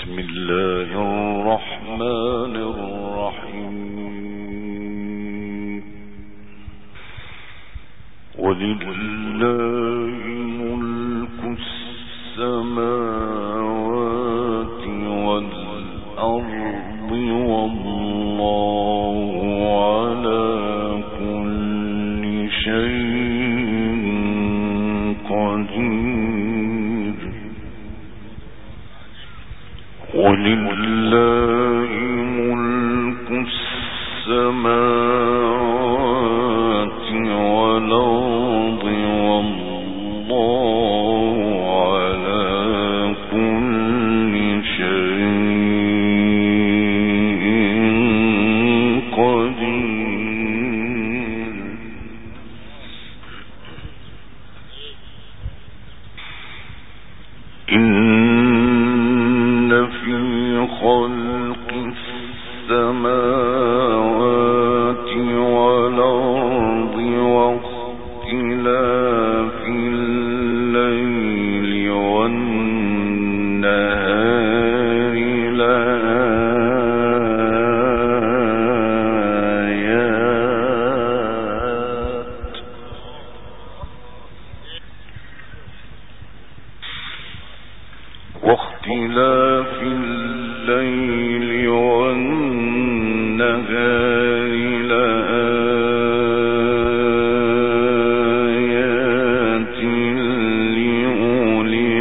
بسم الله الرحمن الرحيم ولله ملك السماوات والأرض والله على كل شيء قدير ولله ملك السماوات والأرض والله على كل شيء قدير إن في خلق السماوات والأرض واختلاف الليل والنهار لآيات واختلاف الليل والنهار لآيات لأولي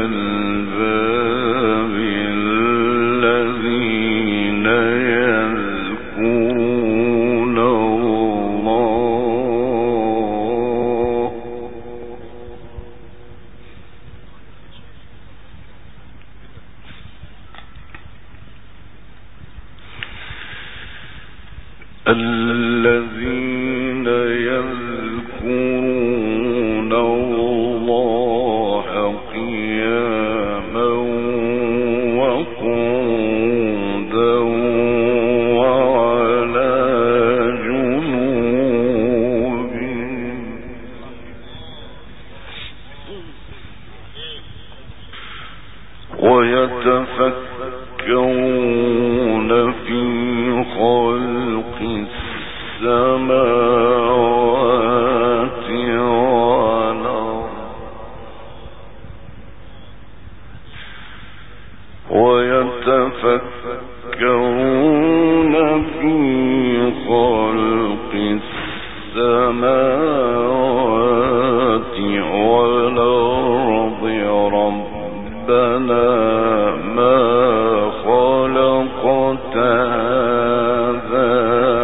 الألباب الذين يذكرون الله قياما وقعودا وعلى جنوبهم ويتفكرون في خلق السماوات والأرض ويتفكرون في خلق السماوات والأرض ربنا ما خلقت هذا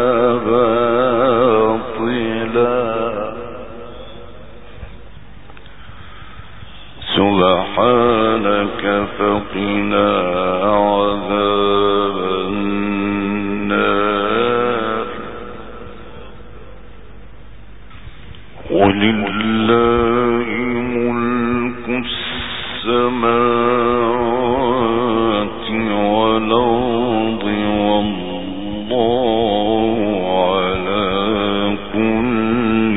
باطلا سبحانك فقنا عذاب النار ولله ملك السماوات والأرض والله على كل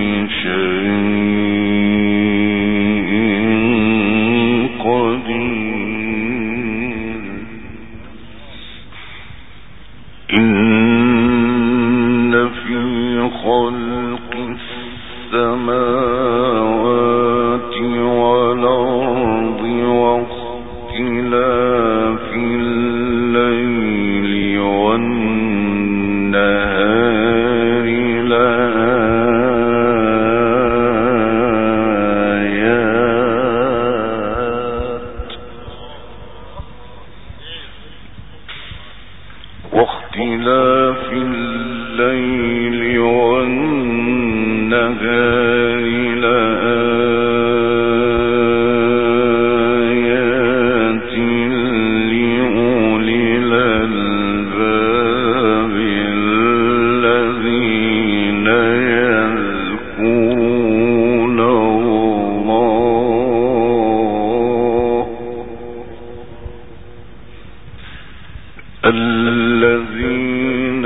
شيء قدير إن في خلق السماوات والأرض واختلاف الليل والنهار لآيات واختلاف الليل والنهار لآيات لأولي الألباب الذين يذكرون الله الذين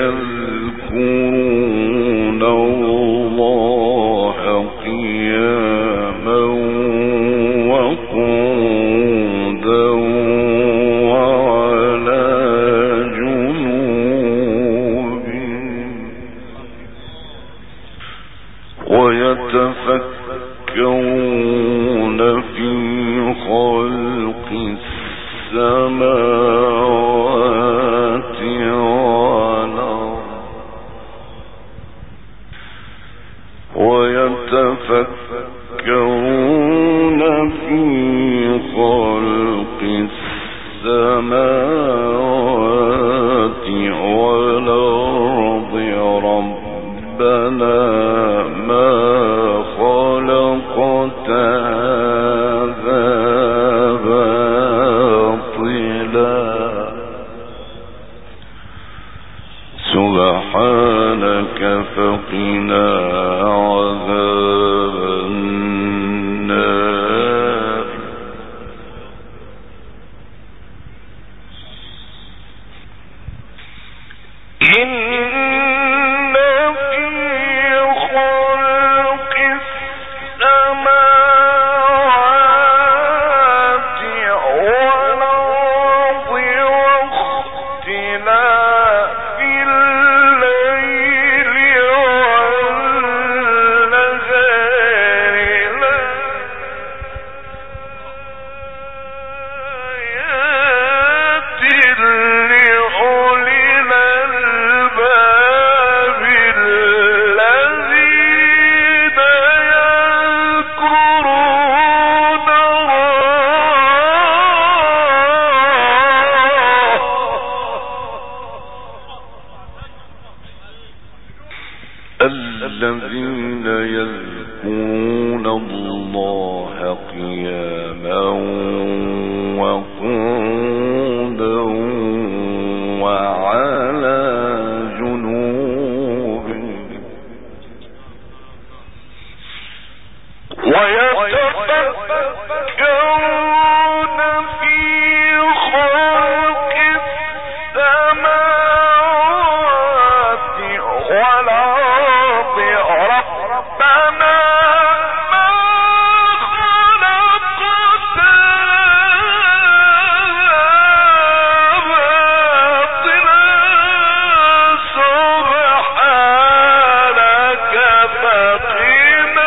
يذكرون الله قياما وقعودا السماوات والأرض ويتفكرون في خلق السماوات والأرض ربنا ما خلقت هذا باطلا سبحانك فقنا عذاب النار إن في خلق السماوات والأرض واختلاف الليل والنهار لآيات لأولي الألباب الذين يذكرون الله قياما وقعودا وعلى جنوبهم ويتفكرون في خلق السماوات والأرض ربنا ما خلقت باطلا سبحانك فقنا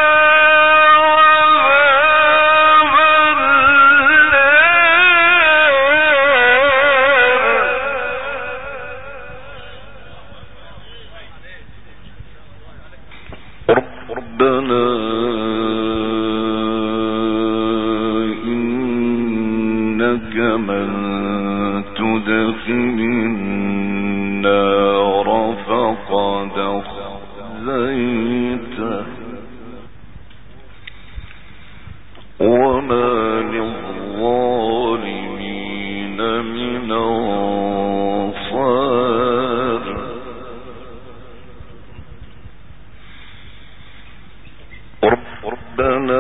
ربنا إنك من تدخل النار فقد أخزيته وما للظالمين من أنصار ربنا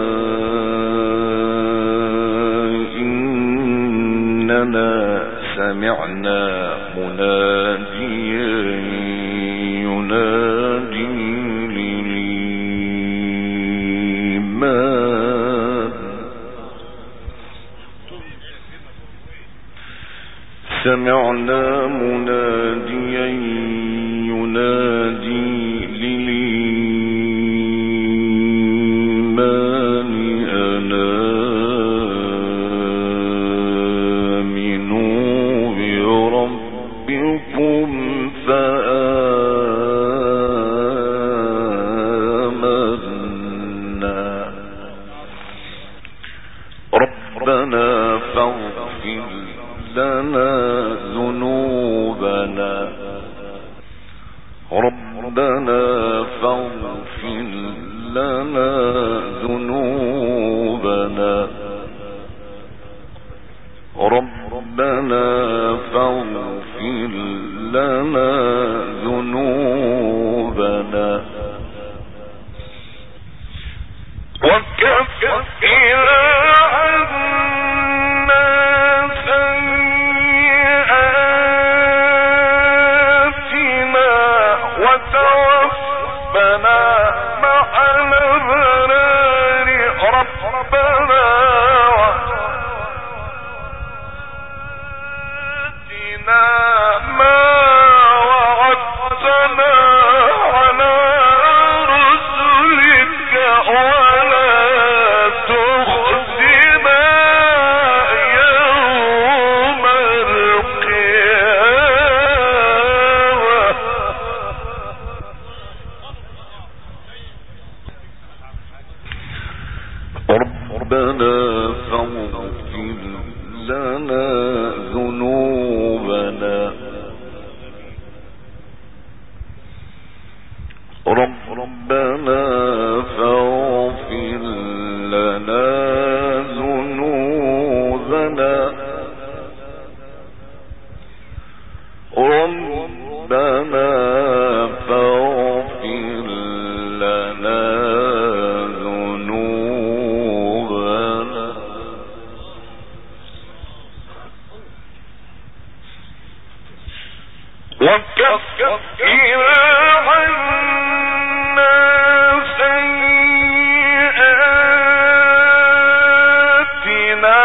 إننا سمعنا مناديا ينادي للإيمان سمعنا مناديا ينادي للإيمان أن آمنوا بربكم فآمنا ربنا فاغفر لنا ذنوبنا ربنا فاغفر لنا ذنوبنا ربنا فاغفر لنا ذنوبنا وكفر عنا سيئاتنا وتوفنا مع الأبرار ربنا وآتنا ما وعدتنا على رسلك ولا تخزنا يوم لنا ذنوبنا ربنا فاغفر لنا ذنوبنا ربنا فاغفر لنا ذنوبنا وكفر عنا سيئاتنا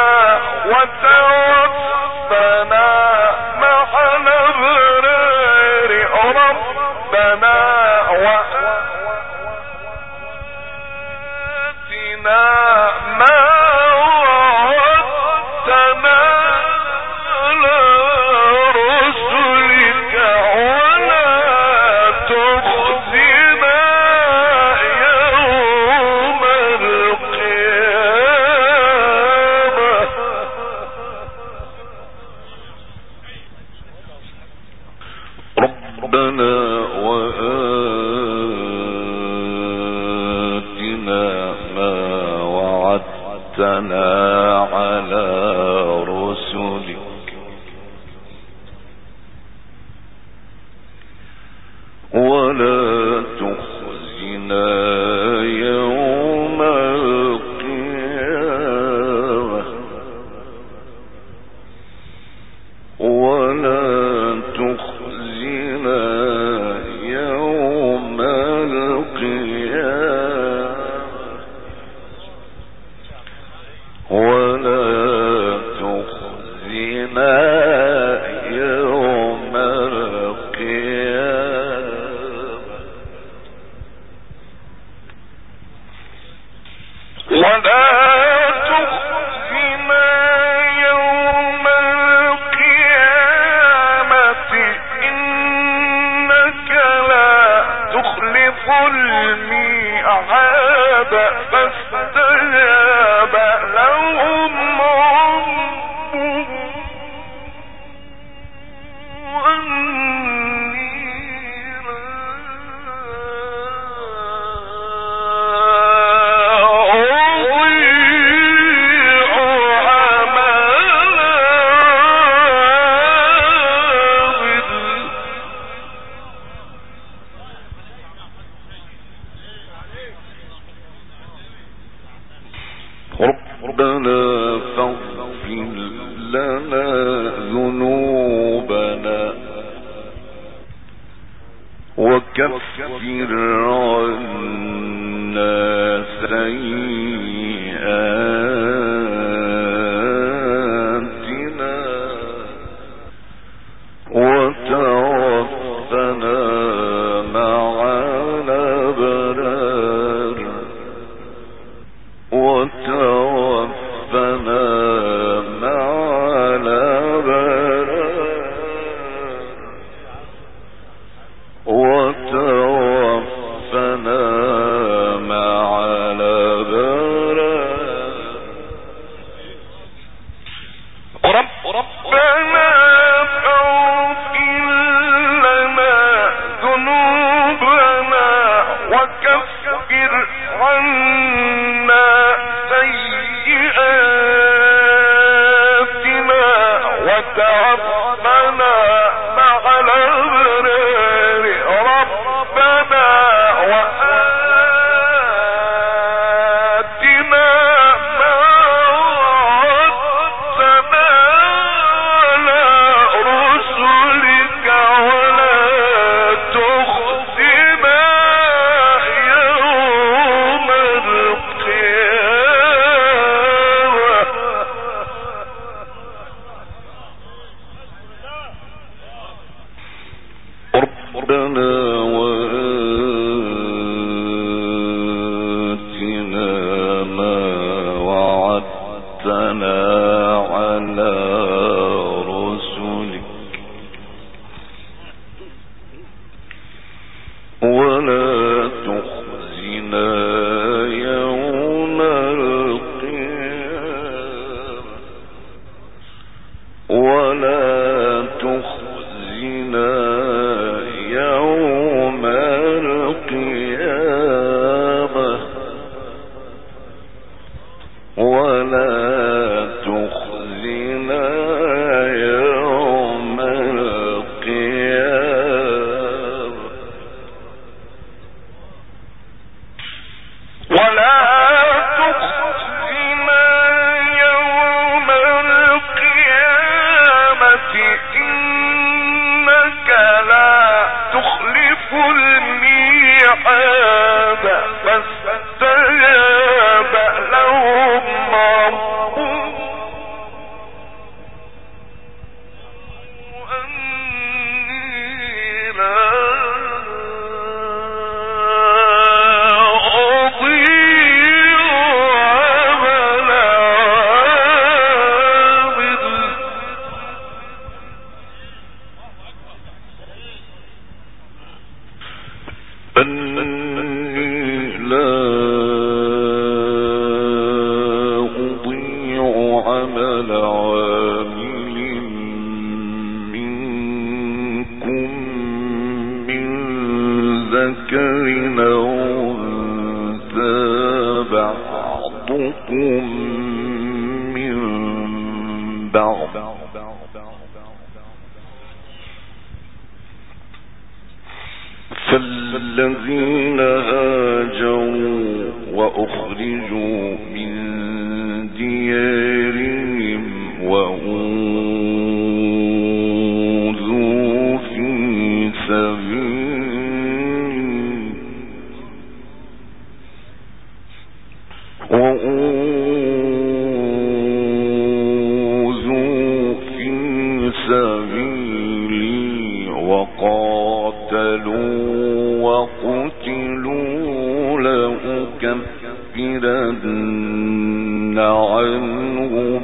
وتوفنا مع الأبرار ربنا وآتنا ما وعدتنا على رسلك ولا تخزنا يوم القيامة ربنا وآتنا ما وعدتنا على رسلك ولا تخزنا يوم القيامة ولا تخزنا يوم القيامة ولا تخزنا يوم القيامة ولا تخزنا يوم القيامة إنك لا تخلف الميعاد فاستجاب لهم ربهم ربنا فاغفر لنا ذنوبنا وكفر عنا سيئاتنا وتوفنا مع الأبرار وتوفنا مع الأبرار وتوفنا مع الأبرار ربنا فاغفر لنا ذنوبنا وكفر عنا سيئاتنا وتوفنا مع الأبرار ربنا وآتنا ما وعدتنا على رسلك ولا تخزنا يوم ربنا وآتنا ما وعدتنا على رسلك ولا تخزنا يوم القيامة ولا تخزنا يوم القيامة ولا تخزنا يوم القيامة ولا تخزنا يوم القيامة إنك لا تخلف الميعاد فاستجاب لهم ربهم أني لا أضيع عمل عامل أني لا أضيع عمل عامل منكم من ذكر أو أنثى بعضكم من بعض فالذين هاجروا وأخرجوا من ديارهم وأوذوا في سبيلي وقاتلوا وقتلوا لأكفرن عنهم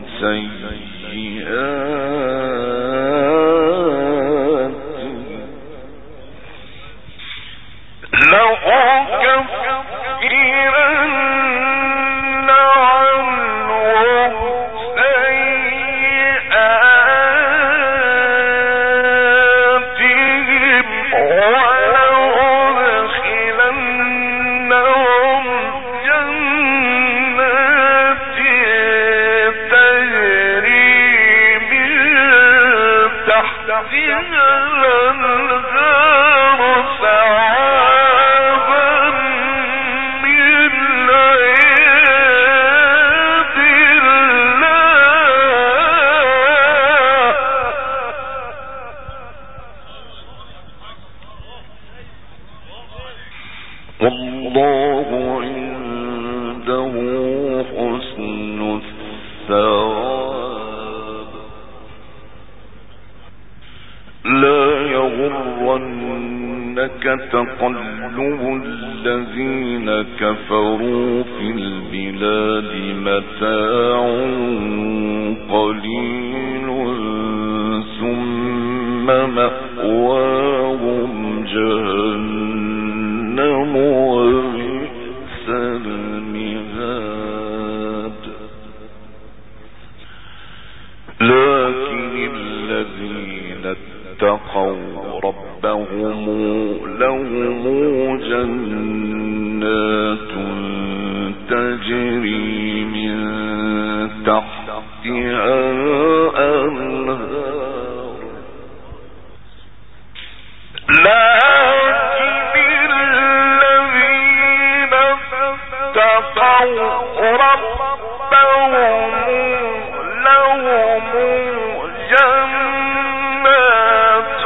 والله عنده حسن الثواب لا يغرنك تقلب الذين كفروا في البلاد متاع قليل ثم مأواهم جهنم وبئس المهاد لكن الذين اتقوا ربهم لهم جنات تجري من تحتها الأنهار لكن الذين اتقوا ربهم لهم جنات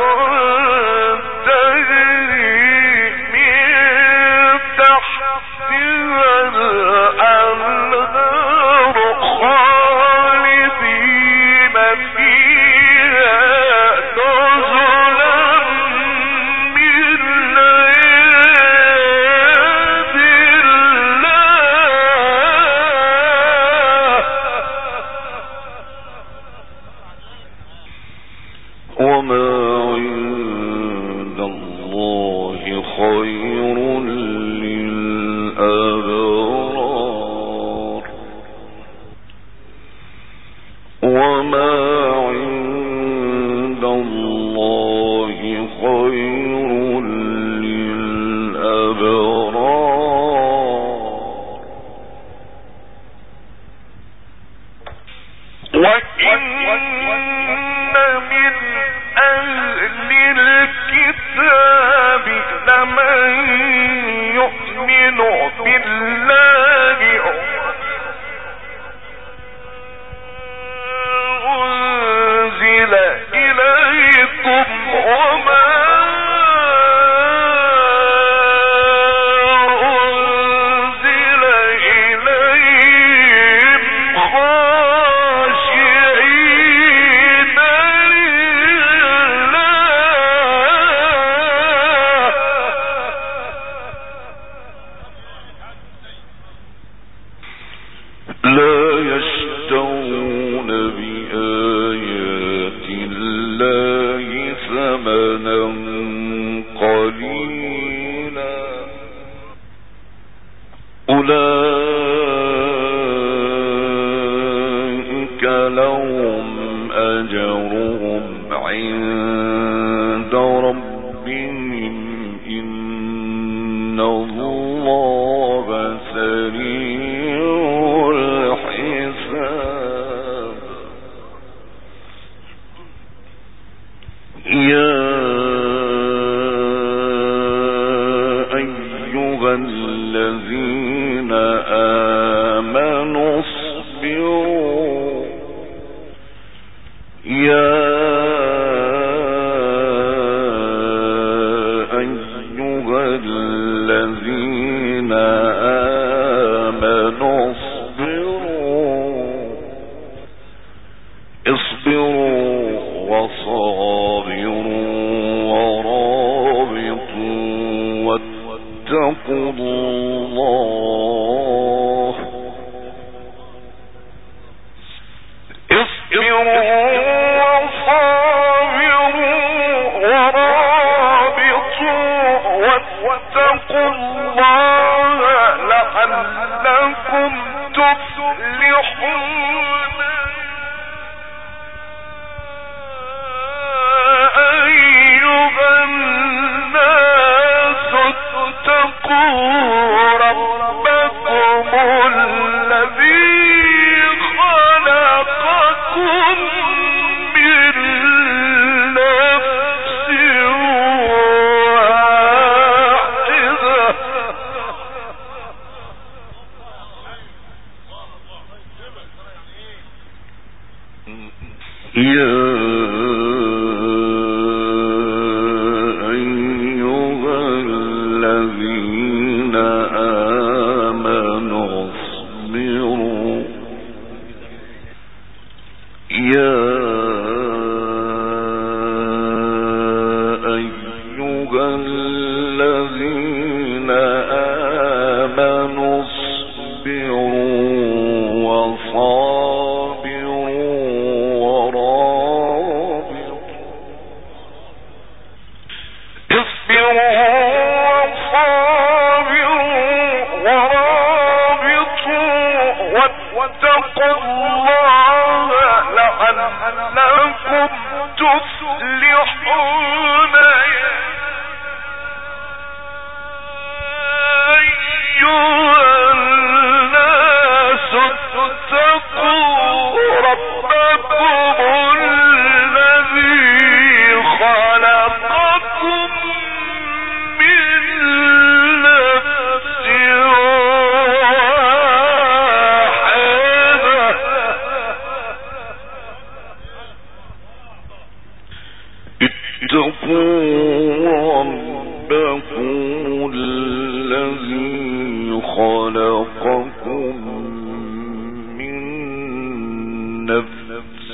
تجري من تحتها الأنهار خالدين فيها نزلا من عند الله وما عند الله خير للأبرار وما أجرهم عند ربهم إن الله سريع الحساب يا أيها الذين آمنوا اصبروا يا أيها الذين آمنوا اصبروا وصابروا ورابطوا واتقوا الله اصبروا واتقوا الله لعلكم تفلحون أيها الناس اتقوا ربكم الذي خلقكم من نفس يا أيها الذين آمنوا اصبروا يا أيها الذين آمنوا اصبروا واتقوا الله لعلكم تفلحون أيها الناس اتقوا ربكم الذي خلقكم من نفس اتقوا ربكم الذي خلقكم من نفس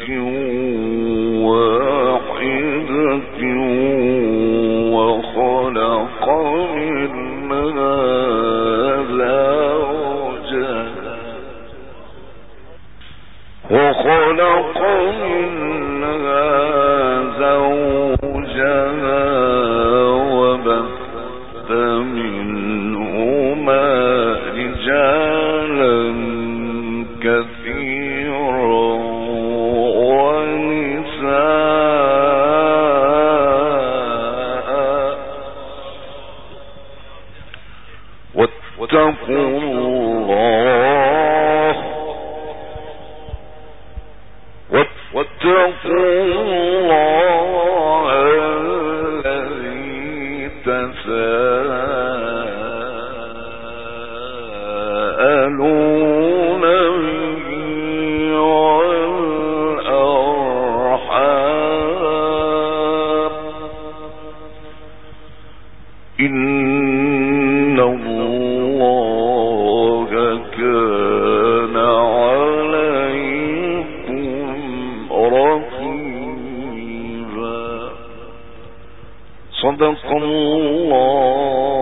واحدة وخلق منها زوجها وبث منهما رجالا كثيرا ونساء واتقوا الله الذي تساءلون به والأرحام إن الله كان عليكم رقيبا صدق الله